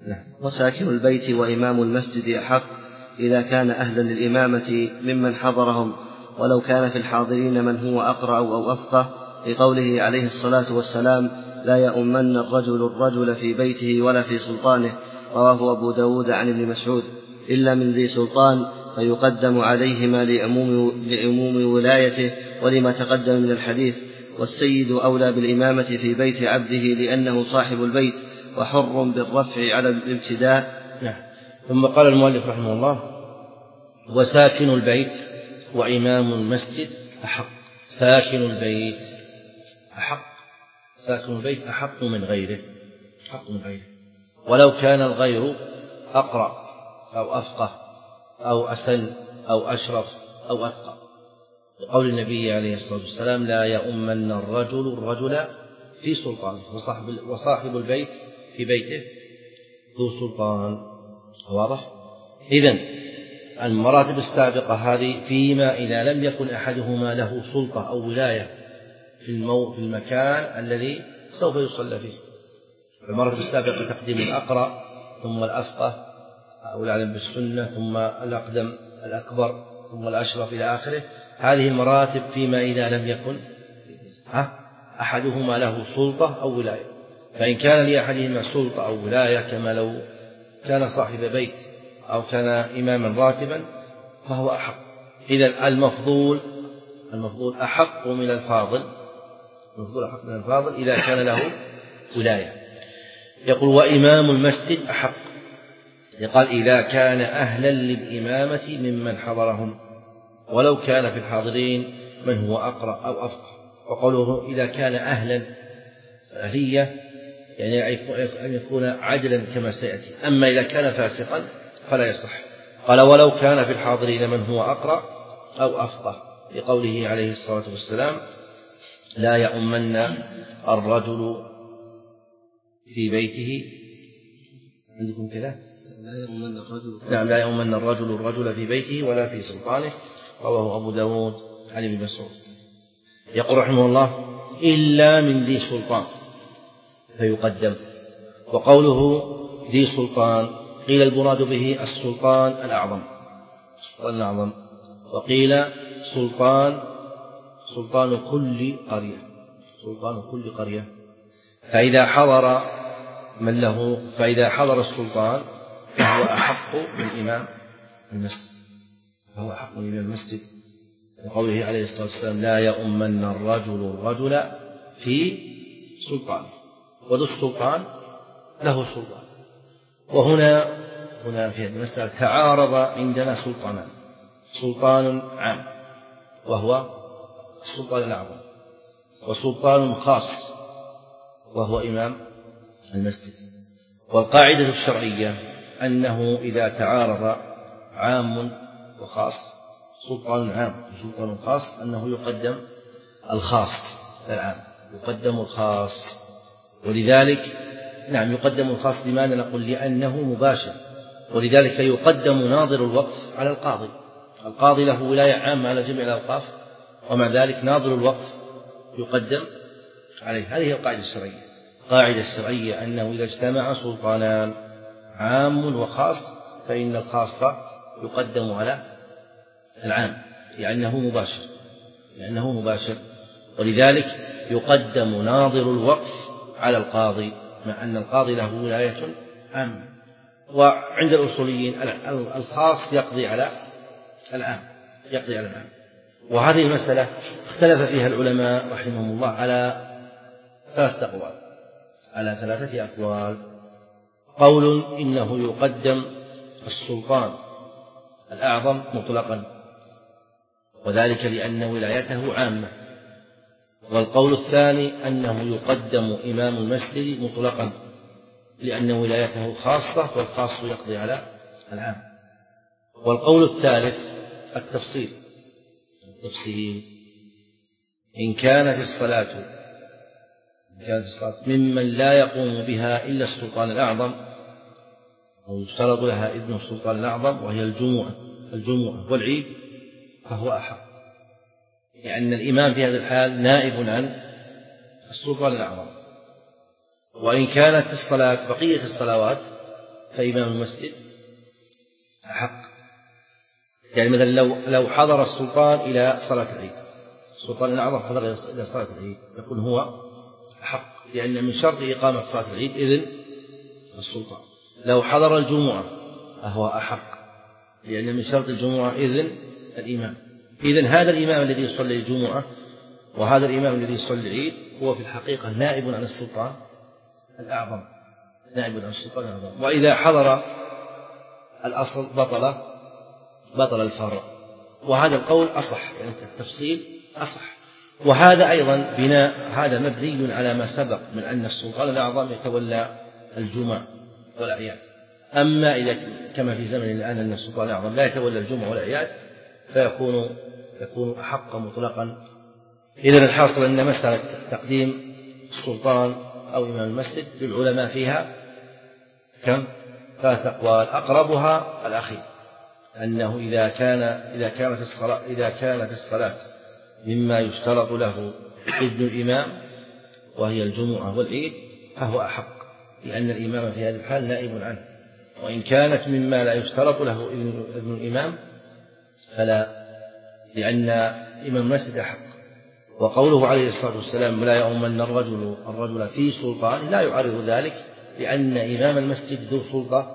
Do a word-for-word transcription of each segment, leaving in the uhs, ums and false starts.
وساكن البيت وإمام المسجد أحق إذا كان أهلا للإمامة ممن حضرهم، ولو كان في الحاضرين من هو أقرأ أو أفقه، لقوله عليه الصلاة والسلام: لا يؤمن الرجل الرجل في بيته ولا في سلطانه، رواه أبو داود عن ابن مسعود، إلا من ذي سلطان فيقدم عليهما لعموم, لعموم ولايته ولما تقدم من الحديث. والسيد أولى بالإمامة في بيت عبده لأنه صاحب البيت وحر بالرفع على الابتداء. نعم. ثم قال المؤلف رحمه الله: وساكن البيت وإمام المسجد أحق. ساكن البيت أحق، ساكن البيت أحق من غيره، أحق من غيره، ولو كان الغير أقرأ أو أفقه أو أسن أو أشرف أو أتقى، لقول النبي عليه الصلاة والسلام: لا يؤمن الرجل الرجل في سلطانه، وصاحب, وصاحب البيت في بيته ذو سلطان. واضح؟ إذن المراتب السابقة هذه فيما إذا لم يكن أحدهما له سلطة أو ولاية في, المو... في المكان الذي سوف يصلى فيه. المراتب السابقة تقديم الأقرأ ثم الأفقه أو الأعلم بالسنة ثم الأقدم الأكبر ثم الأشرف إلى آخره. هذه المراتب فيما إذا لم يكن أحدهما له سلطة أو ولاية. فإن كان لأحدهما سلطة أو ولاية كما لو كان صاحب بيت أو كان إماما راتبا فهو أحق. إذن المفضول المفضول أحق من الفاضل، المفضول أحق من الفاضل إذا كان له ولاية. يقول: وإمام المسجد أحق. يقال: إذا كان أهلا للإمامة ممن حضرهم، ولو كان في الحاضرين من هو أقرأ أو أفقه. وقوله إذا كان أهلا، أهلية يعني أن يكون عدلا كما سيأتي. أما إذا كان فاسقا فلا يصح. قال: ولو كان في الحاضرين من هو أقرأ أو أفقه، لقوله عليه الصلاة والسلام: لا يؤمن الرجل في بيته. عندكم كذا؟ لا يؤمن الرجل نعم، لا يؤمن الرجل الرجل في بيته ولا في سلطانه، رواه أبو داود عن ابن مسعود. يقول رحمه الله: إلا من ذي سلطان فيقدم. وقوله ذي سلطان قيل المراد به السلطان الأعظم، السلطان الأعظم، وقيل سلطان سلطان كل قرية، سلطان كل قرية. فإذا حضر من له فإذا حضر السلطان فهو أحق من إمام المسجد، فهو أحق من إمام المسجد، لقوله عليه الصلاة والسلام: لا يؤمن الرجل الرجل في سلطانه. وذو السلطان له سلطان. وهنا هنا في هذه المسألة تعارض عندنا سلطانان: سلطان عام وهو السلطان الأعظم، وسلطان خاص وهو إمام المسجد. والقاعدة الشرعية أنه إذا تعارض عام وخاص، سلطان عام وسلطان خاص، أنه يقدم الخاص العام، يقدم الخاص. ولذلك نعم يقدم الخاص. لماذا نقول؟ لأنه مباشر. ولذلك يقدم ناظر الوقف على القاضي. القاضي له ولاية عامة على جميع الأوقاف، ومع ذلك ناظر الوقف يقدم عليه. هذه هي القاعدة الشرعية. القاعدة الشرعية أنه إذا اجتمع سلطانان عام وخاص فإن الخاص يقدم على العام لأنه مباشر، لأنه مباشر. ولذلك يقدم ناظر الوقف على القاضي، مع أن القاضي له ولاية عامة. وعند الأصوليين الخاص يقضي على العام، يقضي على العام. وهذه المسألة اختلف فيها العلماء رحمهم الله على ثلاثة أقوال، على ثلاثة أقوال. قول إنه يقدم السلطان الأعظم مطلقا، وذلك لأن ولايته عامة. والقول الثاني أنه يقدم إمام المسجد مطلقا لأن ولايته خاصة، والخاص يقضي على العام. والقول الثالث التفصيل، التفصيل إن كانت الصلاة إن كانت الصلاة ممن لا يقوم بها إلا السلطان الأعظم، أو يشترط لها إذن السلطان الأعظم وهي الجمعة الجمعة والعيد، فهو أحق، لأن الإمام في هذا الحال نائب عن السلطان الأعظم. وإن كانت الصلاة بقية الصلوات فإمام المسجد أحق. يعني مثلا لو لو حضر السلطان إلى صلاة العيد، السلطان الأعظم حضر إلى صلاة العيد، يكون هو أحق، لأن من شرط إقامة صلاة العيد إذن السلطان. لو حضر الجمعة فهو أحق، لأن من شرط الجمعة إذن الإمام. إذن هذا الإمام الذي يصلي الجمعة وهذا الإمام الذي يصلي العيد هو في الحقيقة نائب عن السلطان الأعظم، نائب عن السلطان الأعظم. وإذا حضر الأصل بطل بطل الفرع، وهذا القول أصح، يعني التفصيل أصح. وهذا أيضا بناء هذا مبني على ما سبق من أن السلطان الأعظم يتولى الجمعة والأعياد. أما إذا كما في زمن الآن أن السلطان الأعظم لا يتولى الجمعة والأعياد فيكون يكون أحق مطلقا. إذن الحاصل أن مسألة تقديم السلطان أو إمام المسجد للعلماء فيها كم؟ ثلاث أقوال، أقربها الأخير، أنه إذا كان إذا كانت الصلاة إذا كانت الصلاة مما يشترط له إذن الإمام وهي الجمعة والعيد فهو أحق، لأن الإمام في هذه الحال نائب عنه. وإن كانت مما لا يشترط له إذن الإمام فلا، لأن إمام المسجد أحق. وقوله عليه الصلاة والسلام لا يؤمن الرجل الرجل في سلطان لا يعرض ذلك، لأن إمام المسجد ذو سلطة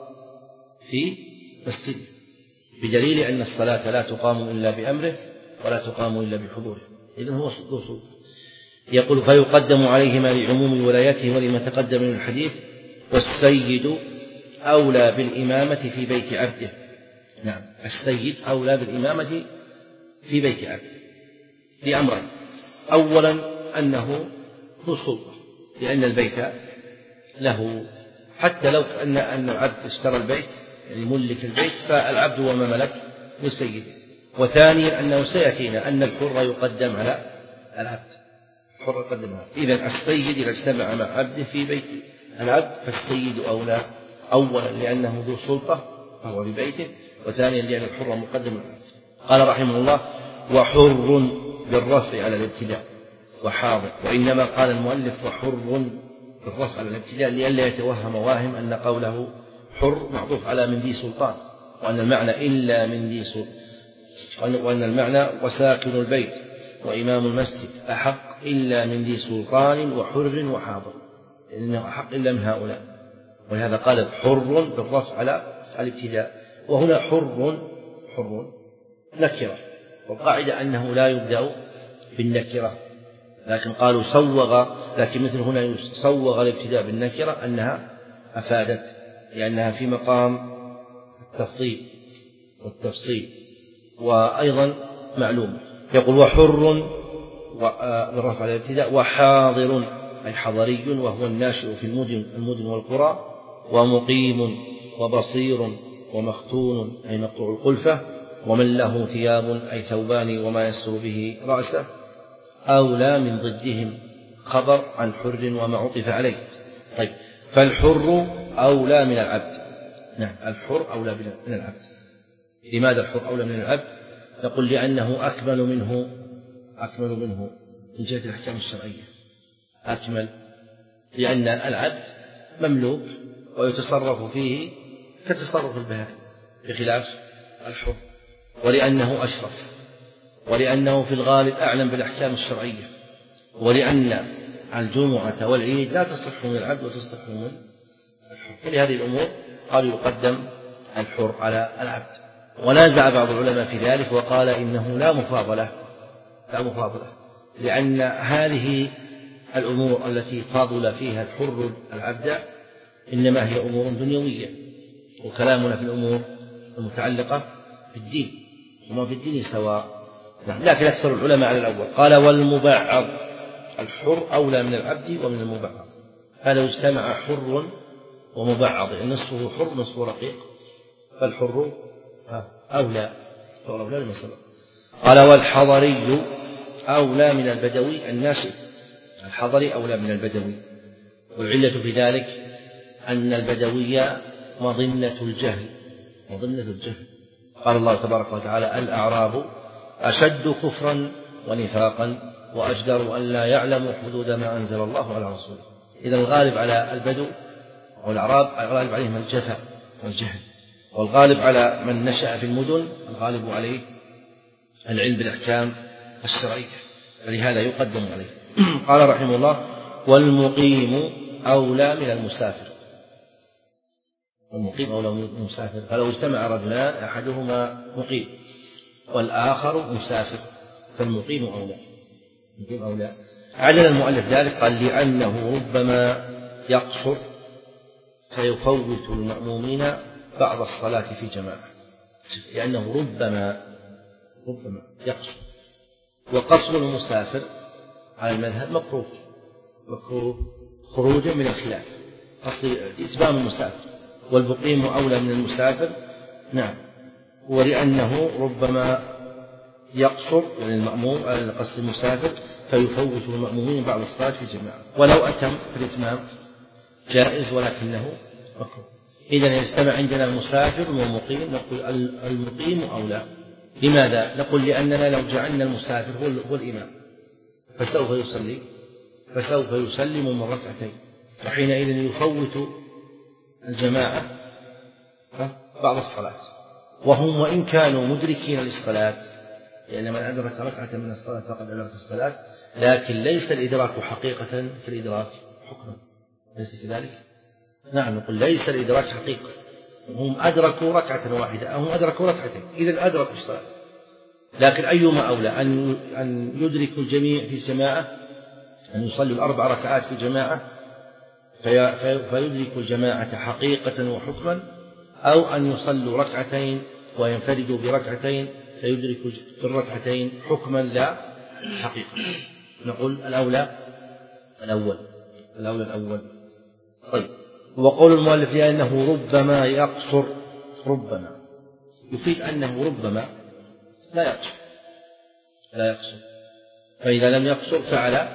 في مسجده، بدليل أن الصلاة لا تقام إلا بأمره ولا تقام إلا بحضوره، إذن هو ذو سلطة. يقول فيقدم عليهما لعموم ولايته ولما تقدم من الحديث، والسيد أولى بالإمامة في بيت عبده. نعم، السيد أولى بالإمامة في بيت عبده لأمرين: أولا أنه ذو سلطة، لأن البيت له، حتى لو أن أن العبد اشترى البيت يعني ملك البيت فالعبد وما ملك لسيده. وثانيا أنه سيأتينا أن الحر يقدم على العبد، الحر يقدم على العبد. إذن السيد إذا اجتمع مع عبده في بيت العبد فالسيد أولى، أولا لأنه ذو سلطة فهو في بيته، وثانيا لأن الحر مقدم على العبد. قال رحمه الله: وحر بالرفع على الابتداء وحاضر. وإنما قال المؤلف وحر بالرفع على الابتداء لئلا يتوهم واهم أن قوله حر معطوف على من ذي سلطان، وأن المعنى إلا من ذي سلطان، وأن المعنى وساكن البيت وإمام المسجد أحق إلا من ذي سلطان وحر وحاضر، لأنه أحق إلا من هؤلاء. ولهذا قال حر بالرفع على الابتداء. وهنا حر حر نكرة، والقاعدة أنه لا يبدأ بالنكرة، لكن قالوا سوغ، لكن مثل هنا سوغ الابتداء بالنكرة أنها أفادت، لأنها في مقام التفضيل والتفصيل، وأيضا معلوم. يقول وحر بالرفع على الابتداء، وحاضر أي حضري وهو الناشئ في المدن المدن والقرى، ومقيم وبصير ومختون أي مقطوع القلفة، ومن له ثياب أي ثوبان وما يستر به رأسه، أولى من ضدهم خبر عن حر وما عطف عليه. طيب، فالحر أولى من العبد. نعم، الحر أولى من العبد. لماذا الحر أولى من العبد؟ نقول لأنه أكمل منه أكمل منه من جهة الأحكام الشرعية، أكمل، لأن العبد مملوك ويتصرف فيه كتصرف البهائم بخلاف الحر، ولأنه أشرف، ولأنه في الغالب أعلم بالأحكام الشرعية، ولأن الجمعة والعيد لا تصح من العبد وتصح من الحر. لهذه الأمور قالوا يقدم الحر على العبد. ونازع بعض العلماء في ذلك وقال إنه لا مفاضلة لا مفاضلة لأن هذه الأمور التي فاضل فيها الحر العبد إنما هي أمور دنيوية، وكلامنا في الأمور المتعلقة بالدين، وما في الدين سواء. لكن أكثر العلماء على الأول. قال والمبعض، الحر أولى من العبد ومن المبعض. هذا اجتمع حر ومبعض، يعني نصفه حر نصفه رقيق، فالحر أولى أولى من السبب. قال والحضري أولى من البدوي الناشئ، الحضري أولى من البدوي. والعلة في ذلك أن البدوي مظنة الجهل مظنة الجهل قال الله تبارك وتعالى الأعراب أشد كفرا ونفاقا وأجدر أن لا يعلموا حدود ما أنزل الله على رسوله. إذا الغالب على البدو أو الأعراب الغالب عليهم الجفا والجهل. والغالب على من نشأ في المدن الغالب عليه العلم بالأحكام الشرعية، فلهذا يقدم عليه. قال رحمه الله: والمقيم أولى من المسافر. والمقيم أولى من المسافر، فلو اجتمع رجلان أحدهما مقيم والآخر مسافر فالمقيم أولى. المقيم أولى. علل المؤلف ذلك قال: لأنه ربما يقصر فيفوت المأمومين بعض الصلاة في جماعة. لأنه ربما ربما يقصر، وقصر المسافر على المذهب مكروه مكروه خروجا من الخلاف، قصد إتمام المسافر، والمقيم أولى من المسافر. نعم. ولأنه ربما يقصر يعني المأموم على قصد المسافر فيفوت المأمومين بعض الصلاة في جماعة، ولو أتم في الإتمام جائز ولكنه مكروه. إذا يجتمع عندنا المسافر والمقيم، نقول المقيم أولى. لماذا؟ نقول لأننا لو جعلنا المسافر هو الإمام فسوف يصلي فسوف يسلم من ركعتين، وحينئذ يفوت الجماعة بعض الصلاة، وهم وإن كانوا مدركين للصلاة، لأن من أدرك ركعة من الصلاة فقد أدرك الصلاة، لكن ليس الإدراك حقيقة كالإدراك حكما. ليس كذلك؟ نعم، نقول ليس الإدراك حقيقة. هم أدركوا ركعة واحدة أو هم أدركوا ركعتين، إذا أدركوا الصلاة. لكن أيما أولى أن أن يدركوا الجميع في جماعة، أن يصلوا الأربع ركعات في جماعة فيدركوا الجماعة حقيقة وحكما، أو أن يصلوا ركعتين وينفردوا بركعتين فيدركوا في الركعتين حكما لا حقيقة. نقول الأولى الأول الأولى الأول. طيب، وقول المؤلف لأنه ربما يقصر، ربما يفيد أنه ربما لا يقصر لا يقصر فإذا لم يقصر فعل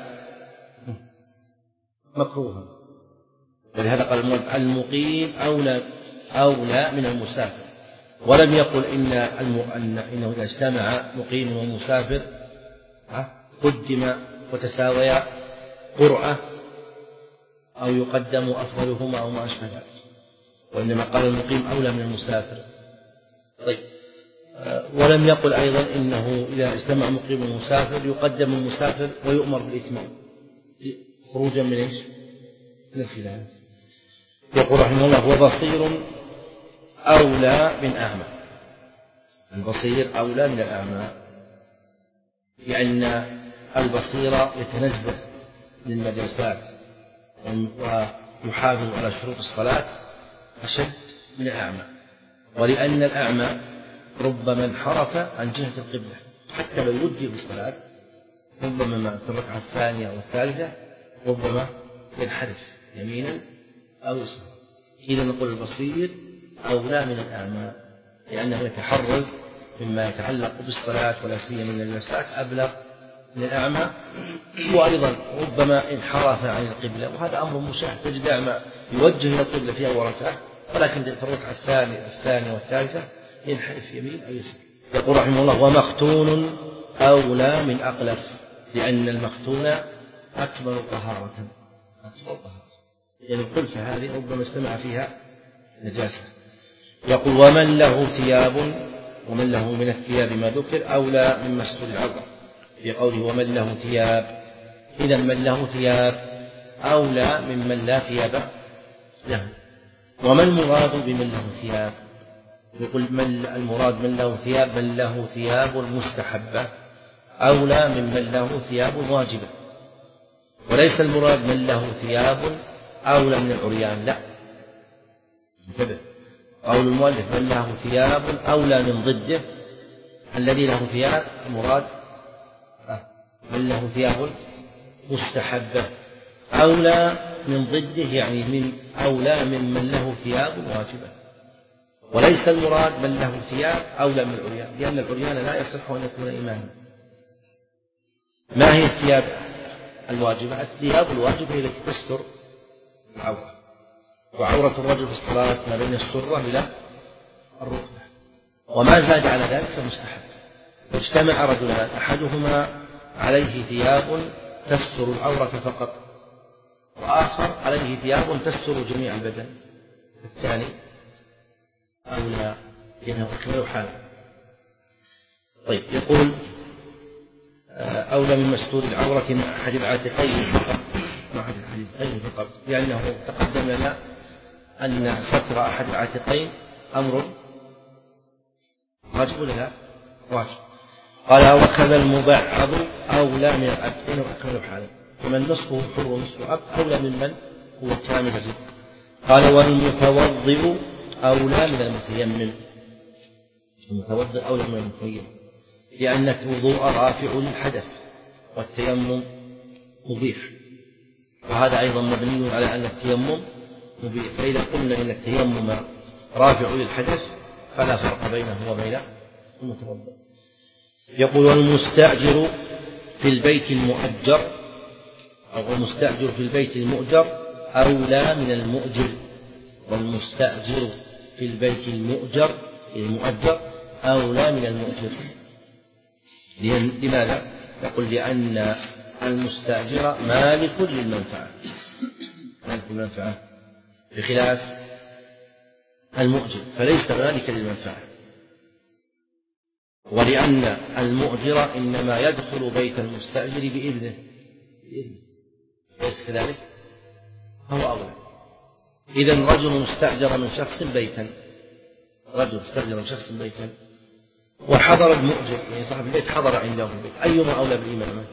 مكروها. ولهذا قال المؤلف: المقيم أولى أولى من المسافر. ولم يقل إن إنه إذا اجتمع مقيم ومسافر قدم وتساويا قرعة أو يقدم أفضلهما أو ما أشبه ذلك، وإنما قال المقيم أولى من المسافر. طيب، ولم يقل أيضا إنه إذا اجتمع مقيم ومسافر يقدم المسافر ويؤمر بالإتمام خروجا من إيش؟ من الخلاف. يقول رحمه الله: وبصير أولى من أعمى. البصير أولى من الأعمى، لأن البصير يتنزه للنجاسات ويحافظ على شروط الصلاة أشد من الأعمى، ولأن الأعمى ربما انحرف عن جهة القبلة حتى لو وجه بالصلاة، ربما في الركعة الثانية أو الثالثة ربما ينحرف يمينا أو يسارا. إذا نقول البصير أولى من الأعمى، لأنه يتحرز مما يتعلق بالصلاة ولا سيما من النجاسات أبلغ من الأعمى، وأيضا ربما انحرف عن القبلة، وهذا أمر مشاهد. تجد أعمى يوجه إلى القبلة في أول ركعة، ولكن في الركعة الثانية الثانية والثالثة ينحرف يمين أو يسار. يقول رحمه الله: ومختون أولى من أقلف، لأن المختون أكمل طهارة أكمل طهارة يعني القلفة هذه ربما اجتمع فيها نجاسة. يقول: ومن له ثياب، ومن له من الثياب ما ذكر أولى من مستور العورة، في قوله ومن له ثياب. إذا من له ثياب أولى ممن لا ثياب له. وما المراد بمن له ثياب؟ يقول من المراد من له ثياب من له ثياب مستحبة أولى ممن له ثياب واجبة، وليس المراد من له ثياب أولى من العريان، لا، انتبه. قول المؤلف من له ثياب أولى من ضده، الذي له ثياب المراد من له ثياب مستحبة أولى من ضده، يعني من أولى ممن له ثياب واجبة، وليس المراد من له ثياب أولى من العريان، لأن العريان لا يصح أن يكون إماما. ما هي الثياب الواجبة؟ الثياب الواجبة التي تستر العورة، وعورة الرجل في الصلاة ما بين السرة إلى الركبة، وما زاد على ذلك فمستحب. واجتمع رجلان أحدهما عليه ثياب تستر العورة فقط، وآخر عليه ثياب تستر جميع البدن، الثاني أولى لأنه أكمل حالا. طيب يقول أولى من مستور العورة مع أحد العاتقين فقط، مع أحد العاتقين فقط، لأنه تقدم لنا أن ستر أحد العاتقين أمر واجب ولا لا؟ واجب. قال وكذا المبعض أولى من العبد لأنه أكمل حالا، ومن نصفه حر ونصف عبد أولى ممن هو كامل الرزق. قال والمتوضئ أولى من المتيمم، المتوضئ أولى من المتيمم لأن الوضوء رافع للحدث والتيمم مبيح، وهذا أيضا مبني على أن التيمم مبيح. فإذا قلنا إن التيمم رافع للحدث فلا فرق بينه وبين المتوضئ. يقول والمستأجر في البيت المؤجر أو المستأجر في البيت المؤجر أولى من المؤجر، والمستأجر في البيت المؤجر المؤجر أولى من المؤجر. لماذا؟ نقول لأن المستأجر مالك للمنفعة، مالك للمنفعة بخلاف المؤجر فليس مالكا للمنفعة، ولأن المؤجر إنما يدخل بيت المستأجر بإذنه، أليس كذلك؟ هو أولى. إذن رجل استأجر من شخص بيتا، رجل استأجر من شخص بيتا وحضر المؤجر، يعني صاحب البيت حضر عنده في البيت، أيما أولى بالإمامة؟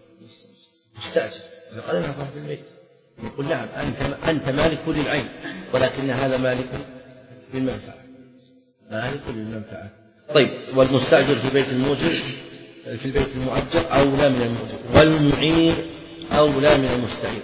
مستأجر. قال أنا صاحب البيت، يقول نعم أنت, أنت مالك للعين، ولكن هذا مالك للمنفعة، مالك للمنفعة. طيب والمستأجر في بيت المؤجر في البيت المؤجر أولى من المؤجر، والمعير أولى من المستعير،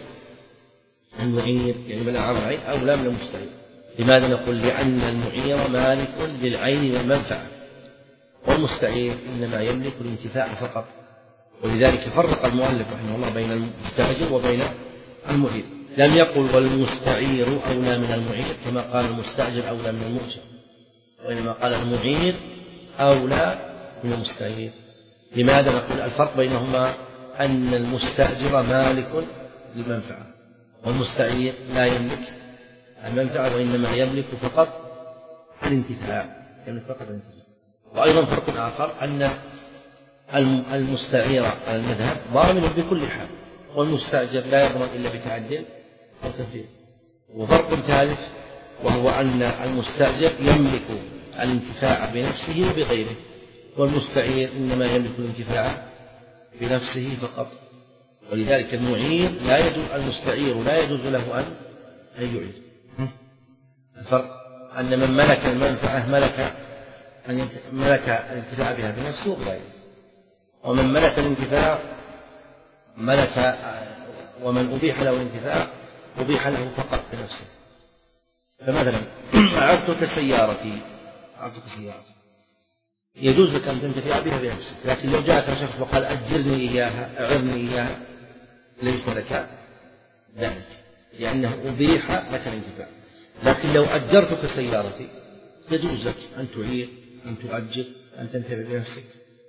المعير يعني من أعمى العين أولى من المستعير. لماذا نقول؟ لأن المعير مالك للعين والمنفعة، والمستعير إنما يملك الانتفاع فقط. ولذلك فرق المؤلف رحمه الله بين المستأجر وبين المعير، لم يقل والمستعير أولى من المعير كما قال المستأجر أولى من المؤجر، وإنما قال المعير أولى من المستعير. لماذا نقول؟ الفرق بينهما أن المستأجر مالك للمنفعة، والمستعير لا يملك المنفعة وإنما يملك فقط الانتفاع، يملك فقط الانتفاع. وأيضا فرق آخر أن المستعير على المذهب ضامن بكل حال، والمستأجر لا يضمن إلا بتعدل أو تفريط. وفرق ثالث وهو أن المستأجر يملك الانتفاع بنفسه وبغيره، والمستعير إنما يملك الانتفاع بنفسه فقط. ولذلك المعير لا يجوز، المستعير لا يجوز له أن يعير. الفرق أن من ملك المنفعة ملك ملك الانتفاع بها بنفسه وبغيره، ومن ملك الانتفاع ملك ومن أبيح له الانتفاع أبيح له فقط بنفسه. فمثلا أعرتك سيارتي، أعرتك سيارتي يجوز لك أن تنتفع بها بنفسك، لكن لو جاءك شخص وقال أجرني إياها أعرني إياها ليس لك ذلك، لأنه أبيح لك الانتفاع. لكن لو أجرتك سيارتي يجوز لك أن تعير، أن تؤجر، أن تنتفع بنفسك.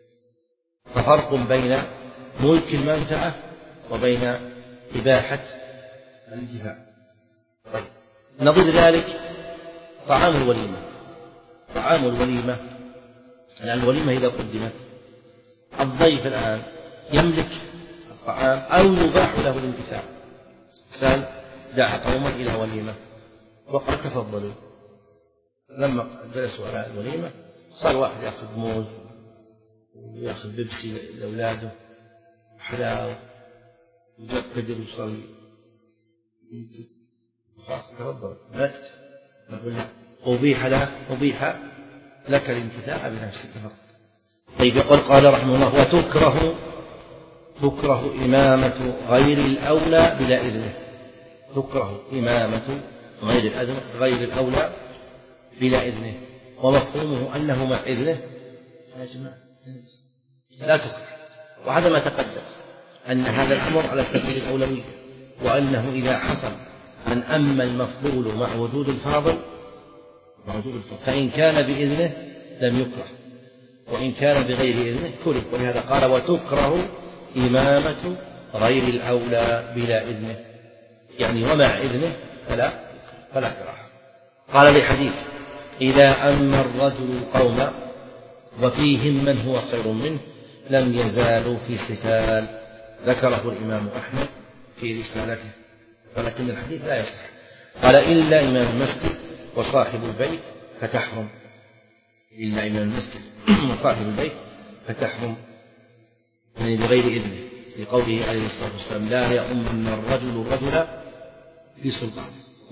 ففرق بين ملك المنفعة وبين إباحة الانتفاع. طيب نظير ذلك طعام الوليمة، طعام الوليمة الآن الوليمة إذا قدمت الضيف الآن يملك الطعام أو يباح له الانتفاع. إنسان دعا قوما إلى وليمة وقال تفضلوا، لما جلسوا على الوليمة صار واحد يأخذ موز ويأخذ بيبسي لأولاده حلاوة ويقدر ويصلي، خلاص تفضل ملكت. نقول له أبيح لك أبيح لك الانتفاع بنفسك فقط. طيب يقول قال رحمه الله وتكره تكره إمامة غير الأولى بلا إذنه، تكره إمامة غير الأذن غير الأولى بلا إذنه، ومفهومه أنه مع إذنه يا جماعة لا تكره. وهذا ما تقدم أن هذا الأمر على سبيل الأولوية، وأنه إذا حصل أن أما المفضول مع وجود الفاضل فإن كان بإذنه لم يكره، وإن كان بغير إذنه كره. ولهذا قال وتكره إمامة غير الأولى بلا إذنه، يعني ومع إذنه فلا فلا كراهة. قال لي حديث إذا أما الرجل القوم وفيهم من هو خير منه لم يزالوا في قتال. ذكره الإمام أحمد في رسالته، ولكن الحديث لا يصح. قال إلا إمام المسجد وصاحب البيت فتحرم، إلا إمام المسجد وصاحب البيت فتحرم، يعني بغير إذنه، لقوله عليه الصلاة والسلام لا يؤمن الرجل الرجل في سلطان.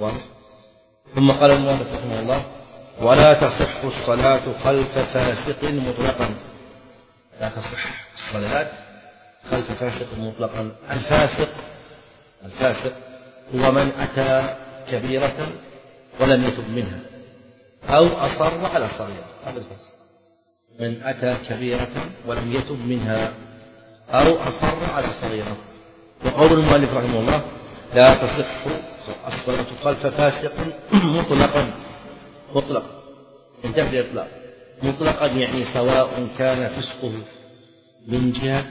ثم قال المؤلف رحمه الله ولا تصح الصلاة خلف فاسق مطلقا. لا تصح الصلاة خلف فاسق مطلقا. الفاسق الفاسق هو من أتى كبيرة ولم يتب منها أو أصر على صغيرة، هذا الفاسق. من أتى كبيرة ولم يتب منها أو أصر على صغيرة. وقول المؤلف رحمه الله لا تصح الصلاة خلف فاسق مطلقا. مطلق انتهى الإطلاق. مطلقا يعني سواء كان فسقه من جهة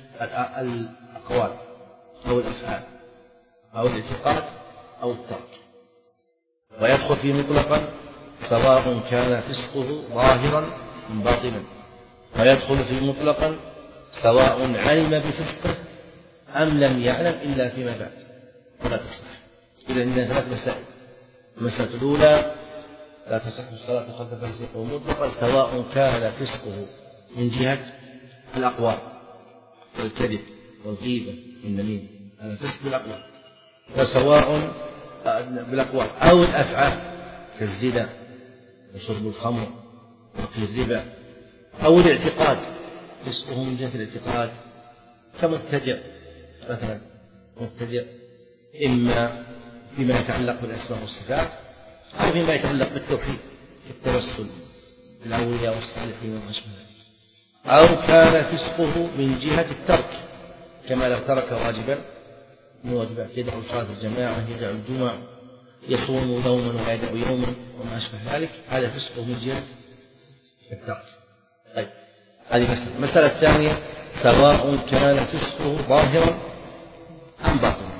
الأقوال أو الأفعال أو الاعتقاد أو الترك. ويدخل في مطلقا سواء كان فسقه ظاهرا من باطنا. ويدخل في مطلقا سواء علم بفسقه أم لم يعلم إلا فيما بعد، ولا تصح. إذا عندنا ثلاث مسائل. المسألة الأولى لا تصح الصلاة خلف فاسق مطلقا سواء كان فسقه من جهة الأقوال والكذب والغيبة والنميمة، هذا فسق بالأقوال. وسواء بالأقوال أو الأفعال كالزنا وشرب الخمر وأكل الربا، أو الاعتقاد فسقه من جهة الاعتقاد كمبتدع مثلا، مبتدع إما فيما يتعلق بالأسماء والصفات أو فيما يتعلق بالتوحيد كالتوسل بالأولياء والصالحين وما أشبه ذلك. أو كان فسقه من جهة الترك كما لو ترك واجبا من واجبات، يدع صلاة الجماعة، يدع الجمعة، يصوم يوما ويدع يوما وما أشبه ذلك، هذا فسقه من جهة الترك. طيب هذه مسألة. المسألة الثانية سواء كان فسقه ظاهرا أم باطنا.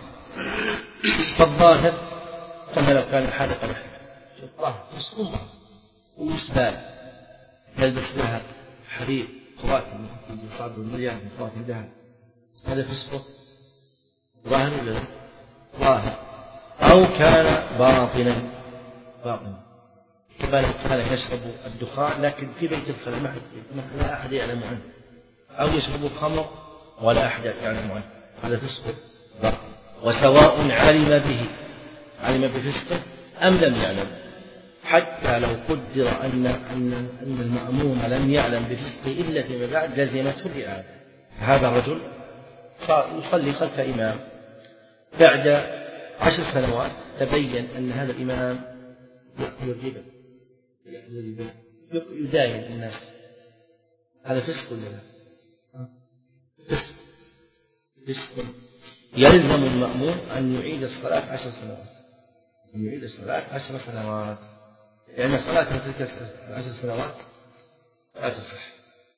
فالظاهر كما لو كان حالقا لحية، الظاهر فسقه ظاهر ومسبال، يلبس لها حرير خواتم من صعب المليان من خواتم ذهب، هذا فسقه ظاهر ولا ظاهر. أو كان باطنا باطنا كما لو كان يشرب الدخان لكن في بيت الخلاء لا أحد يعلم عنه، أو يشرب الخمر ولا أحد يعلم عنه، هذا فسقه باطن. وسواء علم به علم بفسقه أم لم يعلم، حتى لو قدر أن أن أن المأموم لم يعلم بفسقه إلا فيما بعد لزمته الإعادة. هذا الرجل صار يصلي خلف إمام، بعد عشر سنوات تبين أن هذا الإمام يأكل الربا يأكل الربا يداين الناس، هذا فسق ولا لا؟ فسق فسق يلزم المأموم أن يعيد الصلاة عشر سنوات أن يعيد الصلاة عشر سنوات لأن الصلاة في تلك العشر سنوات لا تصح.